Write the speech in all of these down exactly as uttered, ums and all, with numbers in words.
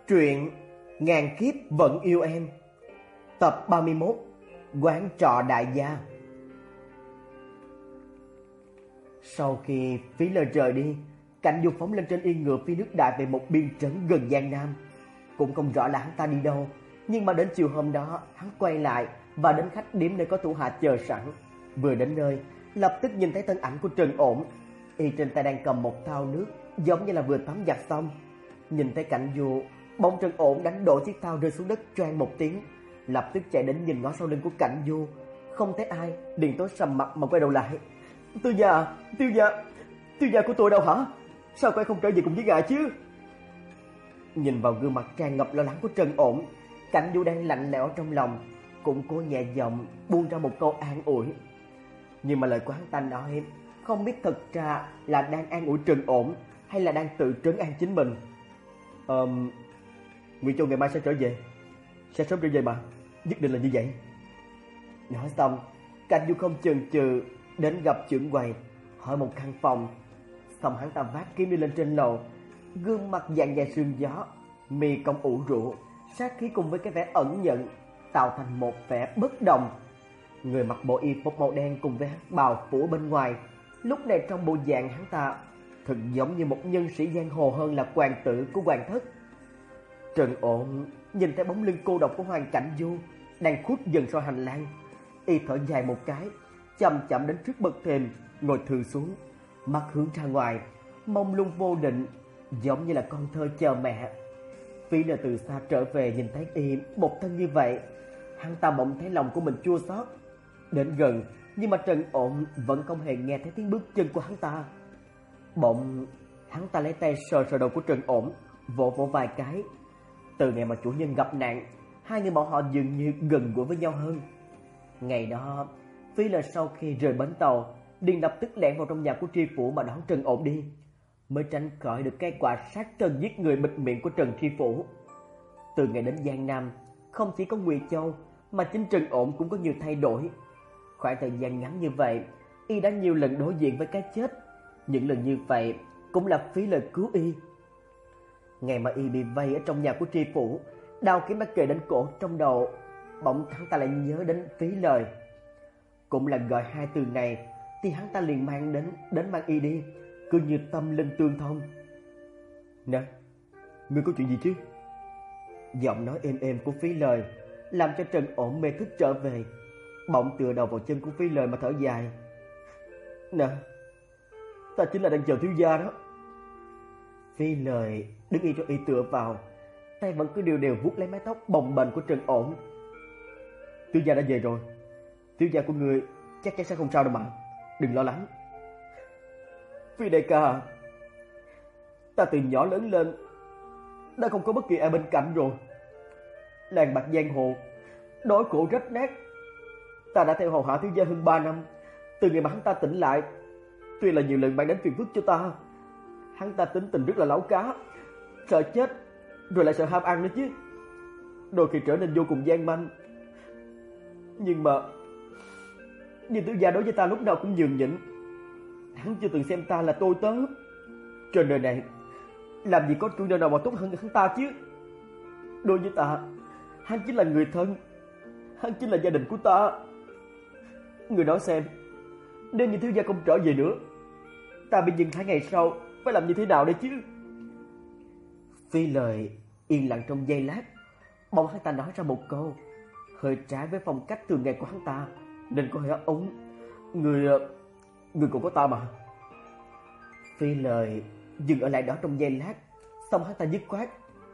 Truyện Ngàn Kiếp Vẫn Yêu Em, tập ba mươi mốt, Quán Trọ Đại Gia. Sau khi Phí Lời rời đi, Cảnh Du phóng lên trên yên ngựa phi nước đại về một biên trấn gần Giang Nam. Cũng không rõ là hắn ta đi đâu, nhưng mà đến chiều hôm đó, hắn quay lại và đến khách điếm nơi có thủ hạ chờ sẵn. Vừa đến nơi, lập tức nhìn thấy thân ảnh của Trần Ổn. Y trên tay đang cầm một thau nước, giống như là vừa tắm giặt xong. Nhìn thấy Cảnh Du, bỗng Trần Ổn đánh đổ chiếc thau rơi xuống đất choang một tiếng, lập tức chạy đến nhìn ngó sau lưng của Cảnh Du, không thấy ai, liền tối sầm mặt mà quay đầu lại. Tiêu gia, tiêu gia, tiêu gia của tôi đâu hả? Sao quay không trở về cùng với ngài chứ? Nhìn vào gương mặt tràn ngập lo lắng của Trần Ổn, Cảnh Du đang lạnh lẽo trong lòng, cũng cố nhẹ giọng buông ra một câu an ủi. Nhưng mà lời của hắn ta nói không biết thật ra là đang an ủi Trần Ổn hay là đang tự trấn an chính mình. Ờm, Nguyễn Châu ngày mai sẽ trở về, sẽ sớm trở về mà, nhất định là như vậy. Nói xong, Cảnh Du không chần chừ đến gặp trưởng quầy, hỏi một căn phòng. Xong hắn ta vác kiếm đi lên trên lầu, gương mặt vàng dài sương gió, mi cong ủ rũ, sát khí cùng với cái vẻ ẩn nhận tạo thành một vẻ bất đồng. Người mặc bộ y phục màu đen cùng với hắc bào phủ bên ngoài, lúc này trong bộ dạng hắn ta thật giống như một nhân sĩ giang hồ hơn là hoàng tử của hoàng thất. Trần Ổn nhìn thấy bóng lưng cô độc của Hoàng Cảnh Du đang khuất dần sau hành lang, y thở dài một cái, chậm chậm đến trước bậc thềm, ngồi thừ xuống, mắt hướng ra ngoài, mông lung vô định, giống như là con thơ chờ mẹ. Phí Lời từ xa trở về nhìn thấy y một thân như vậy, hắn ta bỗng thấy lòng của mình chua xót. Đến gần, nhưng mà Trần Ổn vẫn không hề nghe thấy tiếng bước chân của hắn ta. Bỗng hắn ta lấy tay sờ sờ đầu của Trần Ổn, vỗ vỗ vài cái. Từ ngày mà chủ nhân gặp nạn, hai người bọn họ dường như gần gũi với nhau hơn. Ngày đó, Phí Lời sau khi rời bến tàu, liền lập tức lẻn vào trong nhà của tri phủ mà đón Trần Ổn đi, mới tránh khỏi được cái quả sát thân giết người bịt miệng của Trần tri phủ. Từ ngày đến Giang Nam, không chỉ có Ngụy Châu mà chính Trần Ổn cũng có nhiều thay đổi. Khoảng thời gian ngắn như vậy, y đã nhiều lần đối diện với cái chết. Những lần như vậy cũng là Phí Lời cứu y. Ngày mà y bị vây ở trong nhà của tri phủ, đao kiếm đã kề đến cổ trong đầu, bỗng hắn ta lại nhớ đến Phí Lời. Cũng là gọi hai từ này thì hắn ta liền mang đến đến mang y đi, cứ như tâm linh tương thông. Nè, ngươi có chuyện gì chứ? Giọng nói êm êm của Phí Lời làm cho Trần Ổn mê thức trở về, bỗng tựa đầu vào chân của Phí Lời mà thở dài. Nè, ta chính là đang chờ thiếu gia đó. Phí Lời đứng yên cho y tựa vào, tay vẫn cứ đều đều vuốt lấy mái tóc bồng bềnh của Trần Ổn. Thiếu gia đã về rồi, thiếu gia của ngươi chắc chắn sẽ không sao đâu mà, đừng lo lắng. Phi đại ca, ta từ nhỏ lớn lên đã không có bất kỳ ai bên cạnh rồi. Làng bạc giang hồ đói khổ rách nát, ta đã theo hầu hạ thiếu gia hơn ba năm. Từ ngày mà hắn ta tỉnh lại, tuy là nhiều lần mang đến phiền phức cho ta, hắn ta tính tình rất là láo cá, sợ chết rồi lại sợ ham ăn nữa chứ, đôi khi trở nên vô cùng gian manh. Nhưng mà nhưng thiếu gia đối với ta lúc nào cũng nhường nhịn, hắn chưa từng xem ta là tôi tớ. Trên đời này làm gì có chủ nhân nào mà tốt hơn hắn ta chứ. Đối với ta, hắn chính là người thân, hắn chính là gia đình của ta. Người nói xem, nếu như thiếu gia không trở về nữa, ta bị dừng hai ngày sau phải làm như thế nào đây chứ? Phi Lời yên lặng trong giây lát, bỗng hắn ta nói ra một câu hơi trái với phong cách thường ngày của hắn ta, nên có hơi ống. Người người cũng có ta mà. Phi Lời dừng ở lại đó trong giây lát, xong hắn ta dứt khoát.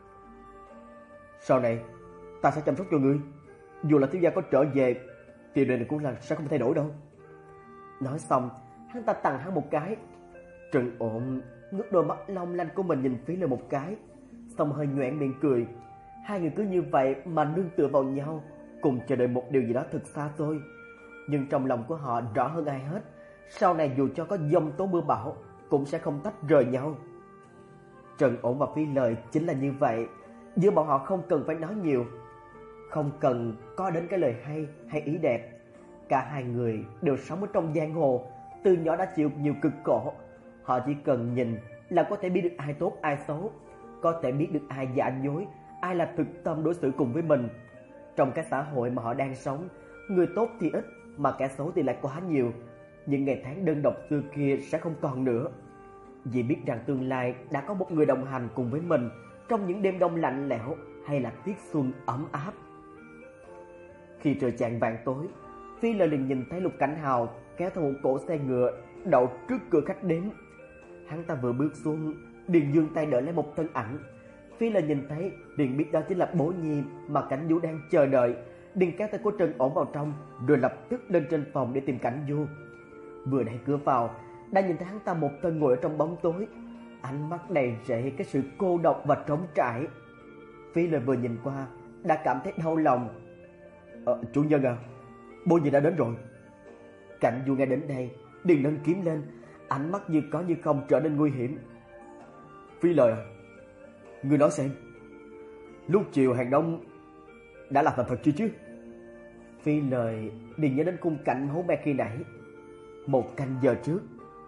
Sau này ta sẽ chăm sóc cho ngươi, dù là thiếu gia có trở về thì đời này cũng là sẽ không thay đổi đâu. Nói xong, hắn ta tặng hắn một cái. Trần Ổn ngước đôi mắt long lanh của mình nhìn Phí Lời một cái, xong hơi nhoẻn miệng cười. Hai người cứ như vậy mà nương tựa vào nhau, cùng chờ đợi một điều gì đó thật xa xôi. Nhưng trong lòng của họ rõ hơn ai hết, sau này dù cho có giông tố mưa bão cũng sẽ không tách rời nhau. Trần Ổn và Phí Lời chính là như vậy. Giữa bọn họ không cần phải nói nhiều, không cần có đến cái lời hay hay ý đẹp. Cả hai người đều sống ở trong giang hồ, từ nhỏ đã chịu nhiều cực khổ. Họ chỉ cần nhìn là có thể biết được ai tốt ai xấu, có thể biết được ai giả dối, ai là thực tâm đối xử cùng với mình. Trong cái xã hội mà họ đang sống, người tốt thì ít mà kẻ xấu thì lại quá nhiều. Những ngày tháng đơn độc xưa kia sẽ không còn nữa. Vì biết rằng tương lai đã có một người đồng hành cùng với mình trong những đêm đông lạnh lẽo hay là tiết xuân ấm áp. Khi trời chạng vạng tối, Phi Lợi liền nhìn thấy Lục Cảnh Hào kéo theo một cỗ xe ngựa đậu trước cửa khách đến. Hắn ta vừa bước xuống, liền giương tay đỡ lấy một thân ảnh. Phi Lợi nhìn thấy liền biết đó chính là Bố Nhi mà Cảnh Du đang chờ đợi. Liền kéo tay của Trần Ổn vào trong, rồi lập tức lên trên phòng để tìm Cảnh Du. Vừa đẩy cửa vào, đã nhìn thấy hắn ta một thân ngồi ở trong bóng tối, ánh mắt đầy rẫy cái sự cô độc và trống trải. Phi Lợi vừa nhìn qua đã cảm thấy đau lòng. Ờ, chủ nhân à, Bố Nhi đã đến rồi. Cảnh Du nghe đến đây liền nâng kiếm lên, ánh mắt như có như không trở nên nguy hiểm. Phi Lợi à, ngươi nói xem, lúc chiều hàng đông đã làm thành thật chưa chứ? Phi Lợi liền nhớ đến khung cảnh máu me khi nãy. Một canh giờ trước,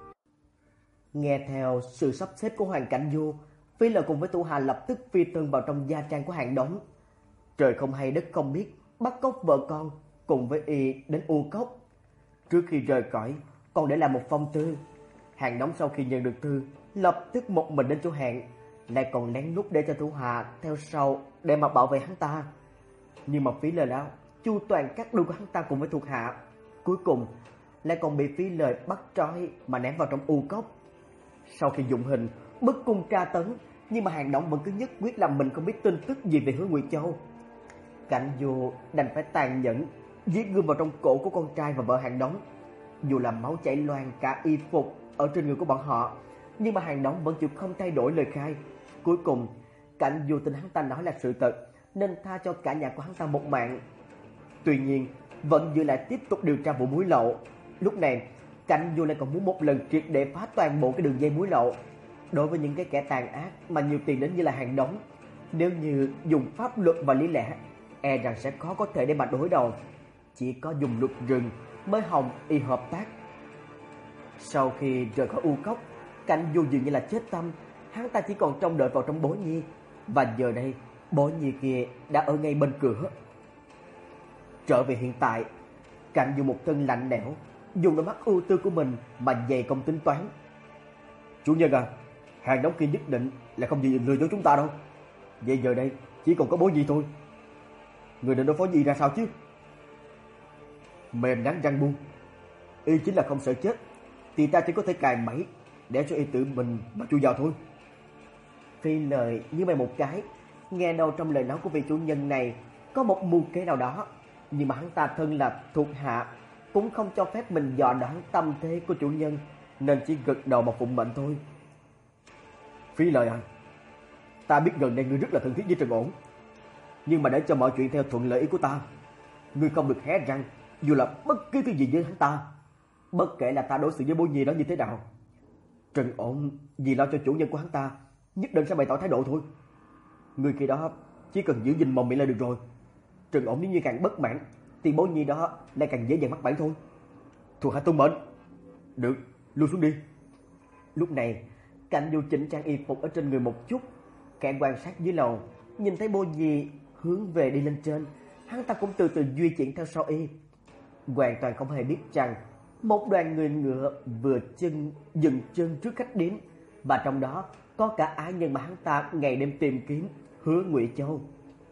nghe theo sự sắp xếp của Hoàng Cảnh Du, Phi Lợi cùng với thủ hạ lập tức phi thân vào trong gia trang của Hàng Đống. Trời không hay đất không biết, bắt cóc vợ con cùng với y đến U Cốc. Trước khi rời cõi còn để lại một phong thư. Hàng Đống sau khi nhận được thư lập tức một mình đến chỗ hẹn, lại còn lén lút để cho thủ hạ theo sau để mà bảo vệ hắn ta. Nhưng mà Phi Lợi đã chu toàn cắt đuôi của hắn ta cùng với thuộc hạ, cuối cùng lại còn bị Phi Lợi bắt trói mà ném vào trong U Cốc. Sau khi dụng hình bức cung tra tấn, nhưng mà Hàng Đống vẫn cứ nhất quyết làm mình không biết tin tức gì về Hứa Ngụy Châu. Cảnh Du đành phải tàn nhẫn giết gươm vào trong cổ của con trai và vợ Hàng Đống. Dù là máu chảy loang cả y phục ở trên người của bọn họ, nhưng mà Hàng Đống vẫn chịu không thay đổi lời khai. Cuối cùng Cảnh Du tin hắn ta nói là sự thật, nên tha cho cả nhà của hắn ta một mạng. Tuy nhiên vẫn giữ lại tiếp tục điều tra vụ muối lậu. Lúc này Cảnh Du lại còn muốn một lần triệt để phá toàn bộ cái đường dây muối lậu. Đối với những cái kẻ tàn ác mà nhiều tiền đến như là Hàng Đống, nếu như dùng pháp luật và lý lẽ, e rằng sẽ khó có thể để mà đối đầu. Chỉ có dùng luật rừng mới hòng y hợp tác. Sau khi rời khỏi U Cốc, Cảnh Du dường như là chết tâm. Hắn ta chỉ còn trông đợi vào trong Bố Nhi, và giờ đây Bố Nhi kia đã ở ngay bên cửa. Trở về hiện tại, Cảnh Du một thân lạnh lẽo, dùng đôi mắt ưu tư của mình mà dày công tính toán. Chủ nhân à, Hàng Đống kia nhất định là không gì lừa dối chúng ta đâu. Vậy giờ đây chỉ còn có Bố Nhi thôi. Người định đối phó gì ra sao chứ? Mềm rắn răng buông, y chính là không sợ chết, thì ta chỉ có thể cài bẫy để cho y tự mình mà chui vào thôi. Phi Lợi như mày một cái, nghe đâu trong lời nói của vị chủ nhân này có một mưu kế nào đó, nhưng mà hắn ta thân là thuộc hạ cũng không cho phép mình dò đoán tâm thế của chủ nhân, nên chỉ gật đầu mà phụng mệnh thôi. Phi Lợi à, ta biết gần đây ngươi rất là thân thiết với Trần Ổn, nhưng mà để cho mọi chuyện theo thuận lợi ý của ta, ngươi không được hé răng dù là bất cứ thứ gì với hắn ta, bất kể là ta đối xử với Bố Nhi đó như thế nào. Trần Ổn vì lo cho chủ nhân của hắn ta nhất định sẽ bày tỏ thái độ thôi. Người kia đó chỉ cần giữ gìn mồm miệng là được rồi. Trần Ổn nếu như càng bất mãn thì Bố Nhi đó lại càng dễ dàng mắc bẫy thôi. Thuộc hạ tuân mệnh. Được, lui xuống đi. Lúc này Cảnh Du chỉnh trang y phục ở trên người một chút, kẻ quan sát dưới lầu nhìn thấy Bố Nhi hướng về đi lên trên, hắn ta cũng từ từ di chuyển theo sau y, hoàn toàn không hề biết rằng một đoàn người ngựa vừa chân dừng chân trước khách điếm, và trong đó có cả ái nhân mà hắn ta ngày đêm tìm kiếm, Hứa Ngụy Châu.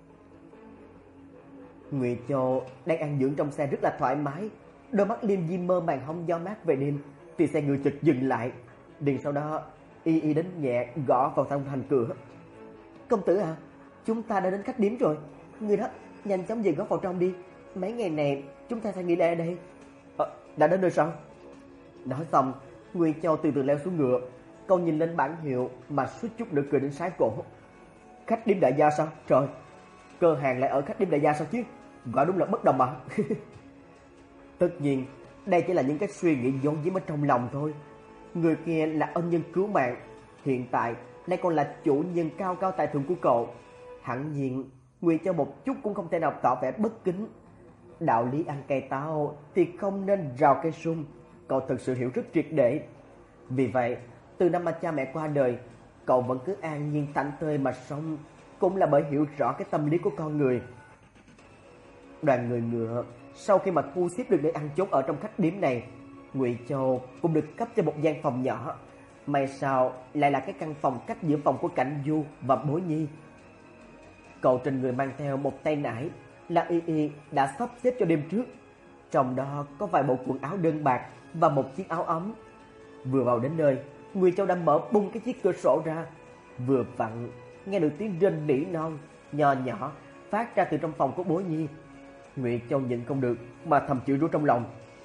Ngụy Châu đang ăn dưỡng trong xe rất là thoải mái, đôi mắt liêm diêm mơ màng hóng gió mát về đêm, thì xe ngựa chợt dừng lại. Liền sau đó y y đến nhẹ gõ vào thanh thành cửa. Công tử à, chúng ta đã đến khách điếm rồi. Người đó nhanh chóng về góp vào trong đi, mấy ngày này chúng ta sẽ nghỉ lễ ở đây. À, đã đến nơi sao? Nói xong, Ngụy Châu từ từ leo xuống ngựa, cậu nhìn lên bảng hiệu mà suýt chút nữa cười đến sái cổ. Khách điếm đại gia sao? Trời, cơ hàng lại ở khách điếm đại gia sao chứ? Gọi đúng là bất đồng mà. Tất nhiên, đây chỉ là những cái suy nghĩ giấu giếm ở trong lòng thôi. Người kia là ân nhân cứu mạng, hiện tại lại còn là chủ nhân cao cao tại thượng của cậu. Hẳn nhiên Ngụy Châu một chút cũng không thể nào tỏ vẻ bất kính. Đạo lý ăn cây táo thì không nên rào cây sung, cậu thực sự hiểu rất triệt để. Vì vậy, từ năm mà cha mẹ qua đời, cậu vẫn cứ an nhiên thảnh thơi mà sống, cũng là bởi hiểu rõ cái tâm lý của con người. Đoàn người ngựa sau khi mà thu xếp được nơi ăn chốn ở trong khách điếm này, Ngụy Châu cũng được cấp cho một gian phòng nhỏ. May sao lại là cái căn phòng cách giữa phòng của Cảnh Du và Bối Nhi. Cậu trên người mang theo một tay nải là Y Y đã sắp xếp cho đêm trước. Trong đó có vài bộ quần áo đơn bạc và một chiếc áo ấm. Vừa vào đến nơi, Ngụy Châu đã mở bung cái chiếc cửa sổ ra. Vừa vặn nghe được tiếng rên nỉ non nhỏ nhỏ phát ra từ trong phòng của Bối Nhi. Ngụy Châu nhịn không được mà thầm chửi rủa trong lòng.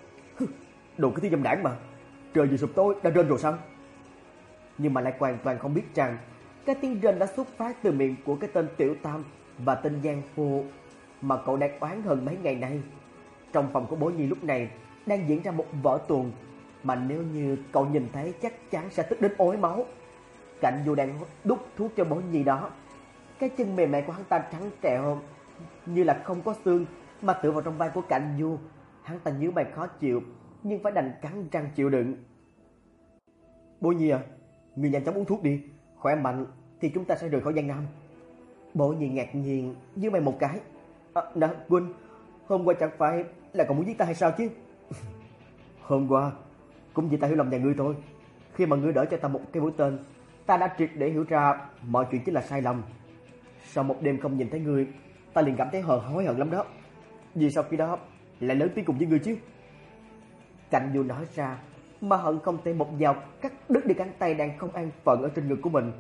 Đồ cái thứ dâm đảng mà, trời vừa sụp tối đã rên rồi sao? Nhưng mà lại hoàn toàn không biết rằng cái tiếng rên đã xuất phát từ miệng của cái tên Tiểu Tam và tên Giang Phu mà cậu đang oán hận mấy ngày nay. Trong phòng của Bối Nhi lúc này đang diễn ra một vở tuồng mà nếu như cậu nhìn thấy chắc chắn sẽ tức đến ối máu. Cảnh Du đang đút thuốc cho Bối Nhi đó. Cái chân mềm mại của hắn ta trắng trẻo như là không có xương mà tựa vào trong vai của Cảnh Du. Hắn ta nhíu mày khó chịu nhưng phải đành cắn răng chịu đựng. Bối Nhi à, ngươi nhanh chóng uống thuốc đi, khỏe mạnh thì chúng ta sẽ rời khỏi Giang Nam. Bối Nhi ngạc nhiên nhíu mày một cái. À, nè Quynh, hôm qua chẳng phải là cậu muốn giết ta hay sao chứ? Hôm qua cũng vì ta hiểu lầm nhà ngươi thôi. Khi mà ngươi đỡ cho ta một cái mũi tên, ta đã triệt để hiểu ra mọi chuyện chính là sai lầm. Sau một đêm không nhìn thấy ngươi, ta liền cảm thấy hờn hối hận lắm đó. Vì sau khi đó lại lớn tiếng cùng với ngươi chứ? Cảnh Du nói ra mà hận không thể một dao cắt đứt đi cánh tay đang không an phận ở trên ngực của mình.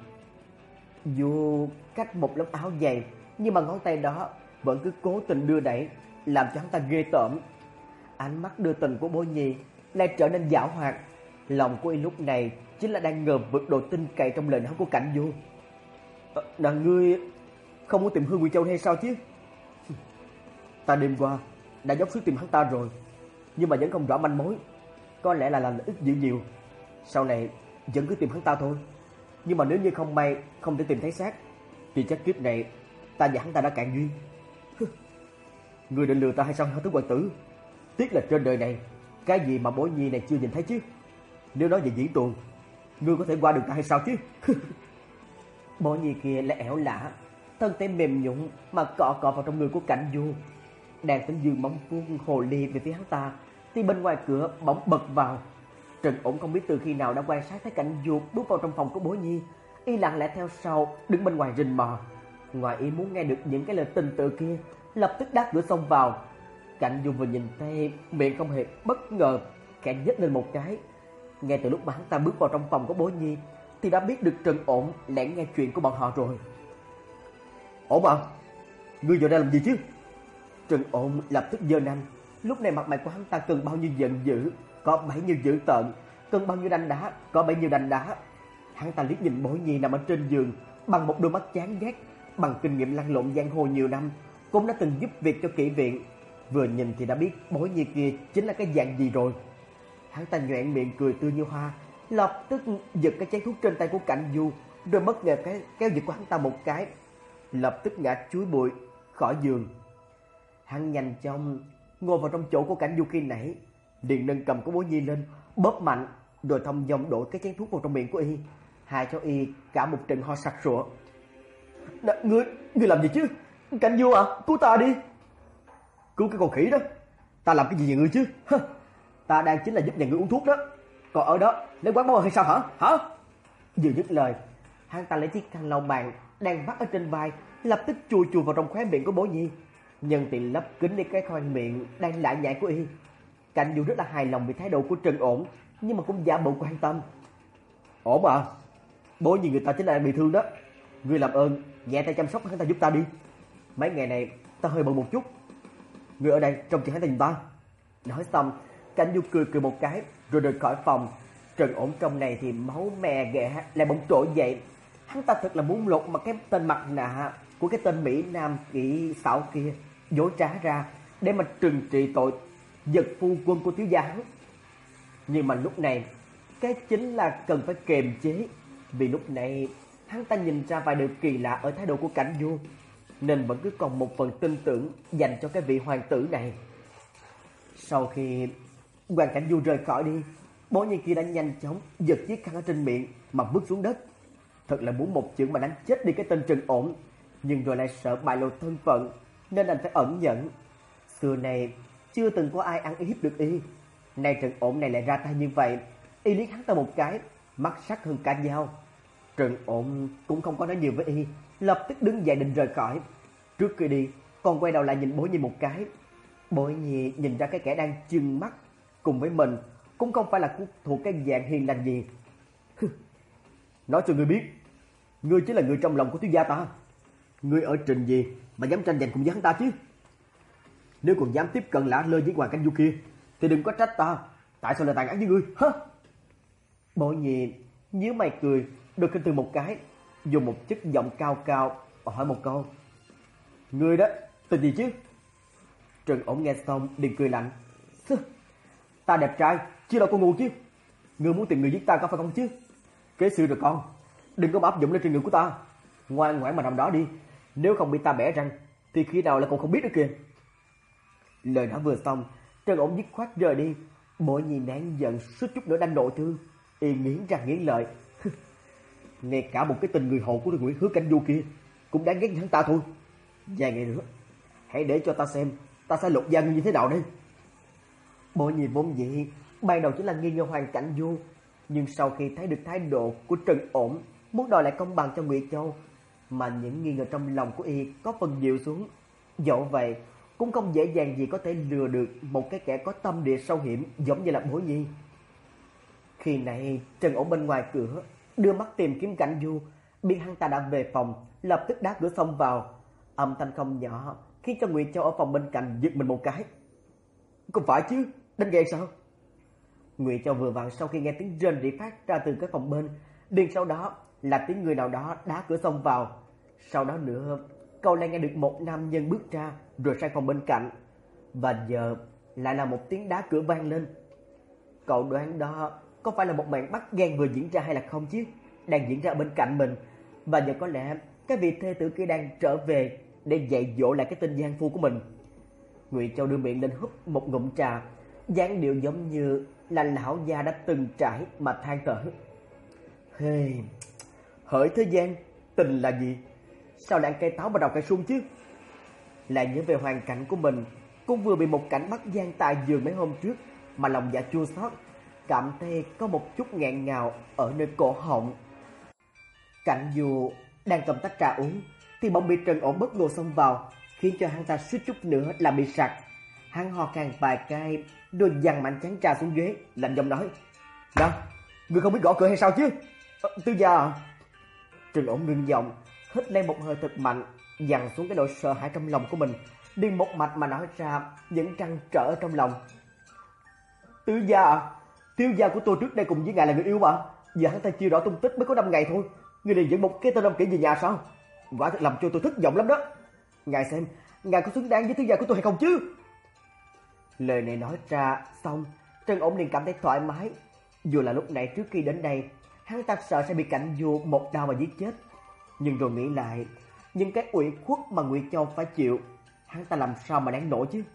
Dù cách một lớp áo dày nhưng mà ngón tay đó vẫn cứ cố tình đưa đẩy, làm cho hắn ta ghê tởm. Ánh mắt đưa tình của Bối Nhi lại trở nên giảo hoạt. Lòng của y lúc này chính là đang ngờ vực độ tin cậy trong lời nói của Cảnh Du. À, là ngươi không muốn tìm Hương Ngụy Châu hay sao chứ? Ta đêm qua đã dốc sức tìm hắn ta rồi, nhưng mà vẫn không rõ manh mối. Có lẽ là làm ít dữ nhiều. Sau này vẫn cứ tìm hắn ta thôi. Nhưng mà nếu như không may không thể tìm thấy xác thì chắc kiếp này ta và hắn ta đã cạn duyên. Ngươi định lừa ta hay sao hả Tứ Hoàng tử? Tiếc là trên đời này cái gì mà Bối Nhi này chưa nhìn thấy chứ. Nếu nói về diễn tuồng, ngươi có thể qua được ta hay sao chứ? Bối Nhi kia lại ẻo lả, thân thể mềm nhũn mà cọ cọ vào trong người của Cảnh Du. Đang tính dương móng vuốt hồ ly về phía hắn ta thì bên ngoài cửa bỗng bật vào. Trần Ổn không biết từ khi nào đã quan sát thấy Cảnh Du bước vào trong phòng của Bối Nhi, y lặng lẽ theo sau đứng bên ngoài rình mò. Ngoài ý muốn nghe được những cái lời tình tự kia, lập tức đá cửa xông vào. Cảnh Du vừa nhìn thấy miệng không hề bất ngờ khẽ nhếch lên một cái. Ngay từ lúc mà hắn ta bước vào trong phòng của Bối Nhi thì đã biết được Trần Ổn lén nghe chuyện của bọn họ rồi. Ổn à, ngươi vào đây làm gì chứ? Trần Ổn lập tức giơ nanh. Lúc này mặt mày của hắn ta cần bao nhiêu giận dữ có bấy nhiêu dữ tợn, cần bao nhiêu đanh đá có bấy nhiêu đanh đá. Hắn ta liếc nhìn Bối Nhi nằm ở trên giường bằng một đôi mắt chán ghét. Bằng kinh nghiệm lăn lộn giang hồ nhiều năm, cũng đã từng giúp việc cho kỹ viện, vừa nhìn thì đã biết Bối Nhi kia chính là cái dạng gì rồi. Hắn ta nhoẻn miệng cười tươi như hoa, lập tức giật cái chén thuốc trên tay của Cảnh Du, rồi bất ngờ cái kéo giật của hắn ta một cái, lập tức ngã chuối bụi khỏi giường. Hắn nhanh chóng ngồi vào trong chỗ của Cảnh Du khi nãy, liền nâng cầm của Bối Nhi lên, bóp mạnh, rồi thông dong đổ cái chén thuốc vào trong miệng của y, hại cho y cả một trận ho sặc sụa. Ngươi, ngươi làm gì chứ? Cảnh Du à, cứu ta đi. Cứu cái con khỉ đó? Ta làm cái gì vậy ngươi chứ? Ta đang chính là giúp nhà ngươi uống thuốc đó. Còn ở đó lấy quán máu hay sao hả? Hả? Vừa dứt lời, hắn ta lấy chiếc khăn lau bàn đang vắt ở trên vai, lập tức chùi chùi vào trong khóe miệng của Bối Nhi, nhân tiện lấp kín đi cái khoang miệng đang lạ nhại của y. Cảnh Du rất là hài lòng vì thái độ của Trần Ổn, nhưng mà cũng giả bộ quan tâm. Ổn à, Bối Nhi người ta chính là bị thương đó. Ngươi làm ơn nhẹ tay chăm sóc hắn ta giúp ta đi. Mấy ngày này ta hơi bận một chút. Ngươi ở đây trông chừng hắn ta giùm ta. Nói xong, Cảnh Du cười cười một cái rồi rời khỏi phòng. Trần Ổn trong này thì máu mè ghẻ lại bỗng trỗi dậy. Hắn ta thật là muốn lột mặt cái tên mặt nạ của cái tên Mỹ Nam kỹ xảo kia, dối trá ra để mà trừng trị tội giật phu quân của thiếu gia hắn. Nhưng mà lúc này cái chính là cần phải kiềm chế, vì lúc này hắn ta nhìn ra vài điều kỳ lạ ở thái độ của Cảnh Du, nên vẫn cứ còn một phần tin tưởng dành cho cái vị hoàng tử này. Sau khi Hoàng Cảnh Du rời khỏi đi, Bối Nhi kia đã nhanh chóng giật chiếc khăn ở trên miệng mà bước xuống đất. Thật là muốn một chưởng mà đánh chết đi cái tên Trần Ổn. nhưng rồi lại sợ bại lộ thân phận nên anh phải ẩn nhẫn. Xưa này chưa từng có ai ăn hiếp được y, nay Trần Ổn này lại ra tay như vậy, y liếc hắn ta một cái, mắt sắc hơn cả dao. Trần Ổn cũng không có nói nhiều với y, lập tức đứng dậy định rời khỏi. Trước khi đi, còn quay đầu lại nhìn Bối Nhi một cái. Bối Nhi nhìn ra cái kẻ đang trừng mắt cùng với mình cũng không phải là thuộc cái dạng hiền lành gì. Nói cho ngươi biết, ngươi chính là người trong lòng của thiếu gia ta. Ngươi ở trình gì mà dám tranh giành cùng với hắn ta chứ? Nếu còn dám tiếp cận lả lơi với Hoàng Cảnh Du kia thì đừng có trách ta, tại sao lại tàn ác với ngươi? Hả? Bối Nhi nhíu mày cười, đôi kinh từ một cái, dùng một chất giọng cao cao hỏi một câu. Ngươi đó tên gì chứ? Trần Ổn nghe xong liền cười lạnh. Ta đẹp trai chứ đâu có ngu chứ. Ngươi muốn tìm người giết ta có phải không chứ? Kế sư rồi con, đừng có áp dụng lên trên người của ta. Ngoan ngoãn mà nằm đó đi, nếu không bị ta bẻ răng thì khi nào là còn không biết nữa kìa. Lời nói vừa xong, Trần Ổn dứt khoát rời đi. Bối Nhi nén giận suýt chút nữa đang nội thương, y nghiến răng nghiến lợi. Ngay cả một cái tình người hầu của Nguyễn Hứa Cảnh Du kia cũng đáng ghét như hắn ta thôi. Vài ngày nữa, hãy để cho ta xem ta sẽ lột da ngươi như thế nào đây. Bối Nhi vốn dĩ ban đầu chỉ là nghi ngờ Hoàng Cảnh Du, nhưng sau khi thấy được thái độ của Trần Ổn muốn đòi lại công bằng cho Ngụy Châu, mà những nghi ngờ trong lòng của y có phần dịu xuống. Dẫu vậy cũng không dễ dàng gì có thể lừa được một cái kẻ có tâm địa sâu hiểm giống như là Bối Nhi. Khi nãy Trần Ổn bên ngoài cửa đưa mắt tìm kiếm Cảnh Du, biết hắn ta đã về phòng, lập tức đá cửa xông vào. Âm thanh không nhỏ khiến cho Ngụy Châu ở phòng bên cạnh giật mình một cái. Không phải chứ, đánh ghen sao? Ngụy Châu vừa vặn sau khi nghe tiếng rên rỉ phát ra từ cái phòng bên, liền sau đó là tiếng người nào đó đá cửa xông vào. Sau đó nữa, cậu lại nghe được một nam nhân bước ra rồi sang phòng bên cạnh, và giờ lại là một tiếng đá cửa vang lên. Cậu đoán đó có phải là một màn bắt ghen vừa diễn ra hay là không chứ? Đang diễn ra bên cạnh mình, và giờ có lẽ cái vị thê tử kia đang trở về để dạy dỗ lại cái tên gian phu của mình. Ngụy Châu đưa miệng lên húp một ngụm trà, dáng điệu giống như là lão già đã từng trải mà than thở. Hey, hỡi thế gian, tình là gì? Sao lại ăn cây táo mà đào cây sung chứ? Lại nhớ về hoàn cảnh của mình, cũng vừa bị một cảnh bắt gian tại giường mấy hôm trước mà lòng dạ chua xót, cảm thấy có một chút nghẹn ngào ở nơi cổ họng. Cảnh Du đang cầm tách trà uống thì bỗng bị Trần Ổn bất ngờ xông vào, khiến cho hắn ta suýt chút nữa là bị sặc. Hắn ho khan vài cái rồi giằng mạnh chén trà xuống ghế, lạnh giọng nói: "Nào, ngươi không biết gõ cửa hay sao chứ? À, Tư gia à?" Trần Ổn ngưng giọng, hít lên một hơi thật mạnh, dằn xuống cái nỗi sợ hãi trong lòng của mình, liền một mạch mà nói ra những trăn trở trong lòng. "Tư gia à, thiếu gia của tôi trước đây cùng với ngài là người yêu mà, giờ hắn ta chưa rõ tung tích mới có năm ngày thôi, ngươi liền dẫn một cái tên ông kỹ về nhà sao? Quả thật làm cho tôi thất vọng lắm đó. Ngài xem, ngài có xứng đáng với thiếu gia của tôi hay không chứ?" Lời này nói ra xong, Trần Ổn liền cảm thấy thoải mái. Dù là lúc nãy trước khi đến đây, hắn ta sợ sẽ bị Cảnh Du một đao mà giết chết, nhưng rồi nghĩ lại, những cái ủy khuất mà Ngụy Châu phải chịu, hắn ta làm sao mà đáng nổi chứ.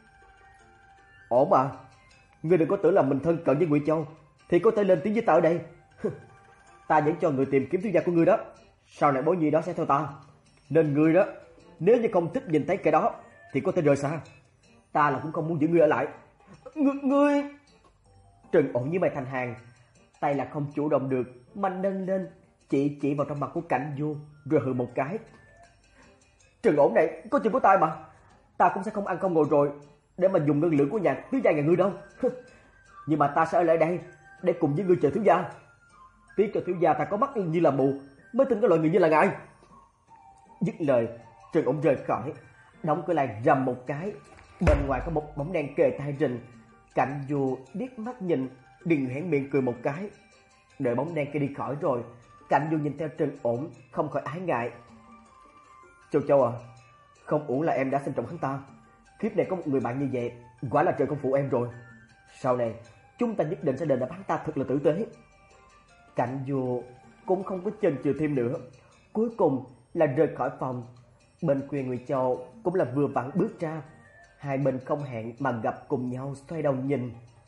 "Ổn à, ngươi đừng có tưởng là mình thân cận với Ngụy Châu thì có thể lên tiếng với ta ở đây. Ta vẫn cho người tìm kiếm thiếu gia của ngươi đó, sau này Bối Nhi đó sẽ theo ta. Nên ngươi đó, nếu như không thích nhìn thấy cái đó thì có thể rời xa. Ta là cũng không muốn giữ ngươi ở lại." Ngươi, ngươi... Trần Ổn như mày thành hàng, tay là không chủ động được mà nâng lên, chỉ chỉ vào trong mặt của Cảnh Du rồi hừ một cái. "Trần Ổn này có chuyện của tai mà, ta cũng sẽ không ăn không ngồi rồi để mà dùng ngân lượng của nhà thiếu gia nhà ngươi đâu. Nhưng mà ta sẽ ở lại đây để cùng với ngươi chờ thiếu gia. Tiếc cho thiếu gia ta có mắt như là mù mới tin cái loại người như là ngài." Dứt lời, Trần Ổn rời khỏi, đóng cửa lại rầm một cái. Bên ngoài có một bóng đen kề tai rình. Cảnh Du liếc mắt nhìn, liền hé miệng cười một cái. Đợi bóng đen kia đi khỏi rồi, Cảnh Du nhìn theo Trần Ổn không khỏi ái ngại. "Châu Châu à, không uổng là em đã xem trọng hắn ta. Kiếp này có một người bạn như vậy, quả là trời không phụ em rồi. Sau này chúng ta nhất định sẽ đền đáp hắn ta thật là tử tế." Cảnh Du cũng không có chần chừ thêm nữa, cuối cùng là rời khỏi phòng. Bên kia Ngụy Châu cũng là vừa vặn bước ra, hai bên không hẹn mà gặp cùng nhau xoay đầu nhìn.